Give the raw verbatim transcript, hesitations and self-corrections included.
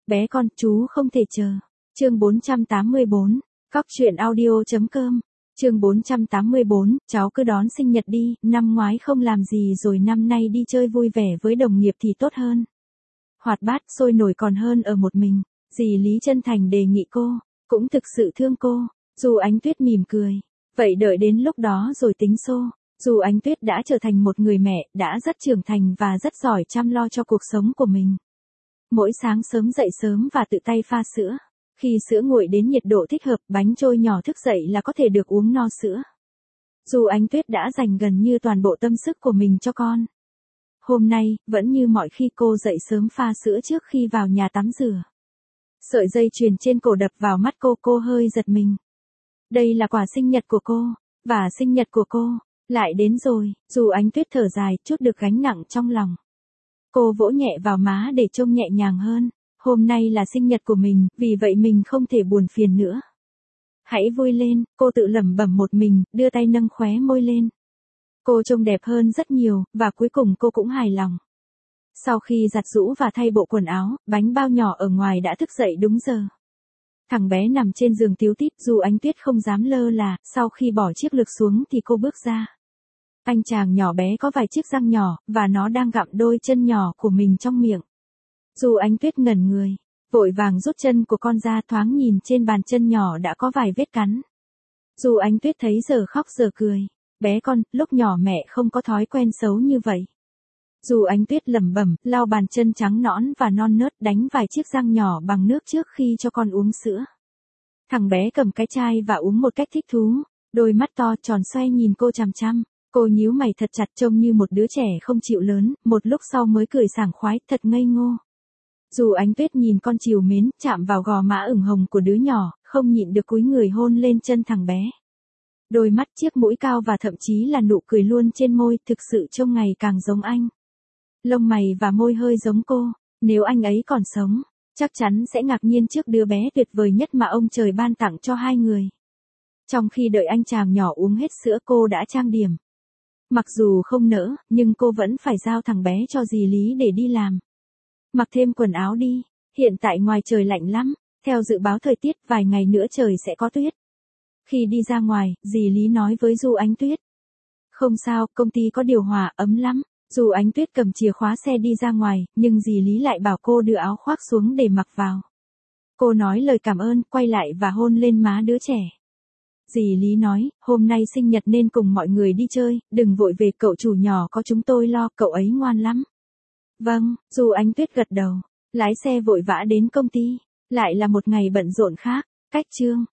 Bé con, chú không thể chờ. Chương bốn trăm tám mươi bốn. Cóc truyện audio chấm com. Chương bốn trăm tám mươi bốn, cháu cứ đón sinh nhật đi, năm ngoái không làm gì rồi năm nay đi chơi vui vẻ với đồng nghiệp thì tốt hơn. Hoạt bát, sôi nổi còn hơn ở một mình. Dì Lý chân thành đề nghị cô, cũng thực sự thương cô. Dù Ánh Tuyết mỉm cười. Vậy đợi đến lúc đó rồi tính xô. Dù Ánh Tuyết đã trở thành một người mẹ, đã rất trưởng thành và rất giỏi chăm lo cho cuộc sống của mình. Mỗi sáng sớm dậy sớm và tự tay pha sữa. Khi sữa nguội đến nhiệt độ thích hợp, bánh trôi nhỏ thức dậy là có thể được uống no sữa. Dù Ánh Tuyết đã dành gần như toàn bộ tâm sức của mình cho con. Hôm nay, vẫn như mọi khi cô dậy sớm pha sữa trước khi vào nhà tắm rửa. Sợi dây chuyền trên cổ đập vào mắt cô, cô hơi giật mình. Đây là quà sinh nhật của cô, và sinh nhật của cô, lại đến rồi. Dù Ánh Tuyết thở dài, chút được gánh nặng trong lòng. Cô vỗ nhẹ vào má để trông nhẹ nhàng hơn. Hôm nay là sinh nhật của mình, vì vậy mình không thể buồn phiền nữa. Hãy vui lên, cô tự lẩm bẩm một mình, đưa tay nâng khóe môi lên. Cô trông đẹp hơn rất nhiều, và cuối cùng cô cũng hài lòng. Sau khi giặt giũ và thay bộ quần áo, bánh bao nhỏ ở ngoài đã thức dậy đúng giờ. Thằng bé nằm trên giường tíu tít, dù Ánh Tuyết không dám lơ là, sau khi bỏ chiếc lược xuống thì cô bước ra. Anh chàng nhỏ bé có vài chiếc răng nhỏ, và nó đang gặm đôi chân nhỏ của mình trong miệng. Dù Ánh Tuyết ngẩn người, vội vàng rút chân của con ra, thoáng nhìn trên bàn chân nhỏ đã có vài vết cắn. Dù Ánh Tuyết thấy giờ khóc giờ cười. Bé con, lúc nhỏ mẹ không có thói quen xấu như vậy. Dù Ánh Tuyết lẩm bẩm, lau bàn chân trắng nõn và non nớt, đánh vài chiếc răng nhỏ bằng nước trước khi cho con uống sữa. Thằng bé cầm cái chai và uống một cách thích thú, đôi mắt to tròn xoay nhìn cô chằm chằm. Cô nhíu mày thật chặt, trông như một đứa trẻ không chịu lớn, một lúc sau mới cười sảng khoái, thật ngây ngô. Dù Ánh Tuyết nhìn con trìu mến, chạm vào gò má ửng hồng của đứa nhỏ, không nhịn được cúi người hôn lên chân thằng bé. Đôi mắt, chiếc mũi cao và thậm chí là nụ cười luôn trên môi, thực sự trông ngày càng giống anh. Lông mày và môi hơi giống cô, nếu anh ấy còn sống, chắc chắn sẽ ngạc nhiên trước đứa bé tuyệt vời nhất mà ông trời ban tặng cho hai người. Trong khi đợi anh chàng nhỏ uống hết sữa, cô đã trang điểm. Mặc dù không nỡ, nhưng cô vẫn phải giao thằng bé cho dì Lý để đi làm. Mặc thêm quần áo đi, hiện tại ngoài trời lạnh lắm, theo dự báo thời tiết vài ngày nữa trời sẽ có tuyết. Khi đi ra ngoài, dì Lý nói với Du Ánh Tuyết. Không sao, công ty có điều hòa, ấm lắm. Dù Ánh Tuyết cầm chìa khóa xe đi ra ngoài, nhưng dì Lý lại bảo cô đưa áo khoác xuống để mặc vào. Cô nói lời cảm ơn, quay lại và hôn lên má đứa trẻ. Dì Lý nói, hôm nay sinh nhật nên cùng mọi người đi chơi, đừng vội về, cậu chủ nhỏ có chúng tôi lo, cậu ấy ngoan lắm. Vâng, dù Ánh Tuyết gật đầu, lái xe vội vã đến công ty, lại là một ngày bận rộn khác. Cách chương